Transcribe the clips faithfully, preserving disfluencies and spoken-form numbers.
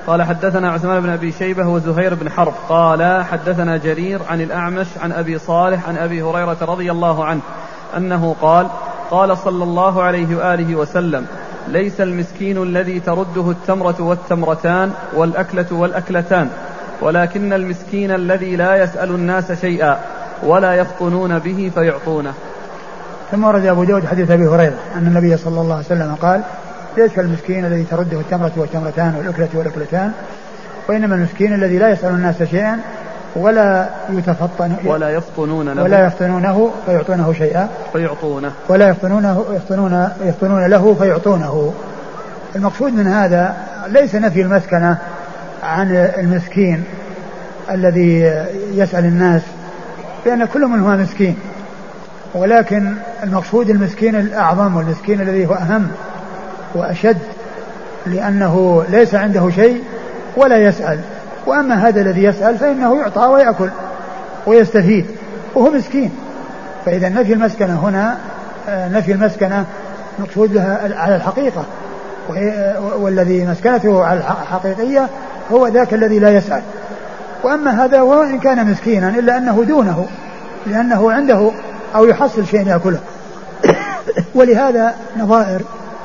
قال حدثنا عثمان بن أبي شيبة وزهير بن حرب قال حدثنا جرير عن الأعمش عن أبي صالح عن أبي هريرة رضي الله عنه أنه قال قال صلى الله عليه وآله وسلم ليس المسكين الذي ترده التمرة والتمرتان والأكلة والأكلتان ولكن المسكين الذي لا يسأل الناس شيئا ولا يفطنون به فيعطونه. ثم ورد أبو داود حديث أبي هريرة أن النبي صلى الله عليه وسلم قال ليس المسكين الذي ترده التمرة والتمرتان والأكلة والأكلتان وإنما المسكين الذي لا يسأل الناس شيئا ولا يتفطن ولا يفطنون له ولا يفطنونه فيعطونه شيئا فيعطونه ولا يفطنونه يفطنون, يفطنون له فيعطونه. المقصود من هذا ليس نفي المسكنة عن المسكين الذي يسأل الناس لأن كل من هو مسكين، ولكن المقصود المسكين الأعظم والمسكين الذي هو أهم وأشد لأنه ليس عنده شيء ولا يسأل. وأما هذا الذي يسأل فإنه يعطى ويأكل ويستفيد وهو مسكين. فإذا نفي المسكنة هنا نفي المسكنة مقصود لها على الحقيقة، والذي مسكنته على الحقيقية هو ذاك الذي لا يسأل. وأما هذا وإن كان مسكينا إلا أنه دونه لأنه عنده أو يحصل شيء يأكله. ولهذا نظائر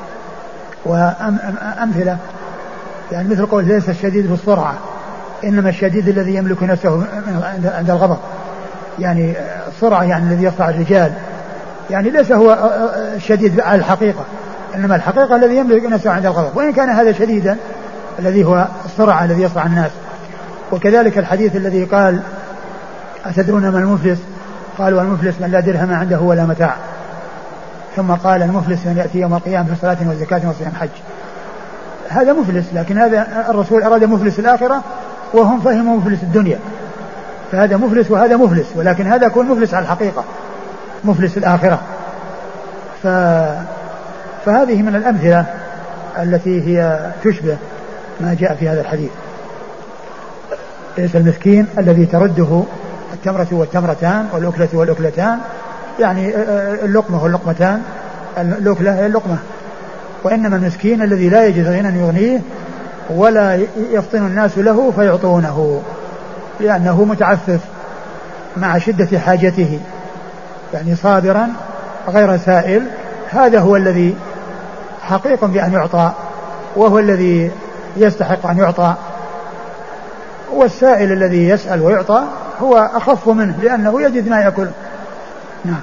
وأمثلة يعني مثل قول ليس الشديد بالسرعة إنما الشديد الذي يملك نفسه عند الغضب، يعني السرعة يعني الذي يصنع الرجال، يعني ليس هو الشديد على الحقيقة إنما الحقيقة الذي يملك نفسه عند الغضب، وإن كان هذا شديدا الذي هو السرعة الذي يصنع الناس. وكذلك الحديث الذي قال أتدرون ما المفلس؟ قالوا المفلس من لا درهم عنده ولا متاع، ثم قال المفلس من يأتي يوم القيامة بصلاة وزكاة وصيام حج. هذا مفلس، لكن هذا الرسول أراد مفلس الآخرة وهم فهموا مفلس الدنيا، فهذا مفلس وهذا مفلس، ولكن هذا يكون مفلس على الحقيقة مفلس الآخرة. ف... فهذه من الأمثلة التي هي تشبه ما جاء في هذا الحديث. ليس المسكين الذي ترده التمرة والتمرتان والأكلة والأكلتان، يعني اللقمة واللقمتان، الأكلة هي اللقمة، وإنما المسكين الذي لا يجد غنى يغنيه ولا يفطن الناس له فيعطونه لأنه متعفف مع شدة حاجته، يعني صابرا غير سائل. هذا هو الذي حقيق بأن يعطى وهو الذي يستحق أن يعطى، والسائل الذي يسأل ويعطى هو أخف منه لأنه يجد ما يأكل. نعم.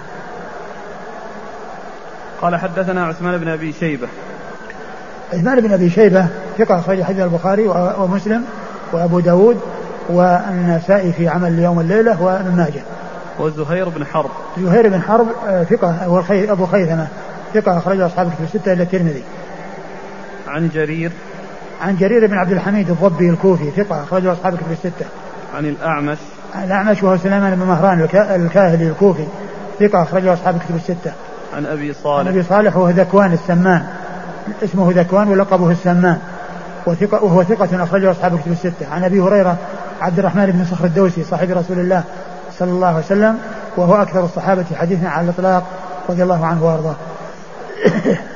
قال حدثنا عثمان بن أبي شيبة. عثمان بن أبي شيبة ثقة أخرج حديث البخاري ومسلم وأبو داود والنسائي في عمل يوم الليلة وابن ماجه. وزهير بن حرب. زهير بن حرب ثقة أبو خيثمة ثقة أخرج أصحاب الكتب الستة إلا الترمذي. عن جرير. عن جرير بن عبد الحميد الضبي الكوفي ثقة أخرج أصحاب الكتب الستة. عن الأعمش. الأعمش وهو سليمان بن مهران الكاهلي الكوفي ثقة أخرج أصحاب الكتب الستة. عن أبي صالح. عن أبي صالح وهو ذكوان السمان، اسمه ذكوان ولقبه السمان، وثقة وهو ثقة أخرجه أصحاب الكتب الستة. عن أبي هريرة عبد الرحمن بن صخر الدوسي صاحب رسول الله صلى الله عليه وسلم وهو أكثر الصحابة حديثا على الإطلاق رضي الله عنه وأرضاه.